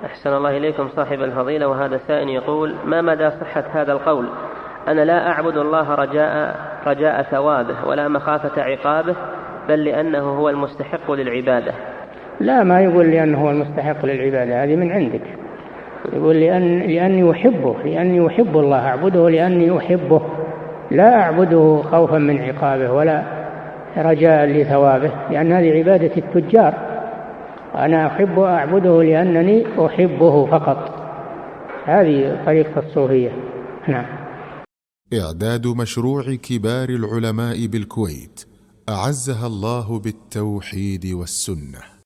أحسن الله إليكم صاحب الفضيلة. وهذا سائل يقول: ما مدى صحة هذا القول: أنا لا أعبد الله رجاء ثوابه ولا مخافة عقابه، بل لأنه هو المستحق للعبادة؟ لا، ما يقول لأنه هو المستحق للعبادة، هذه من عندك. يقول لأني أحبه، لأني أحب الله أعبده لأني أحبه، لا أعبده خوفا من عقابه ولا رجاء لثوابه، لأن هذه عبادة التجار. أنا أعبده لأنني أحبه فقط. هذه طريقة الصوفية. نعم. إعداد مشروع كبار العلماء بالكويت أعزها الله بالتوحيد والسنة.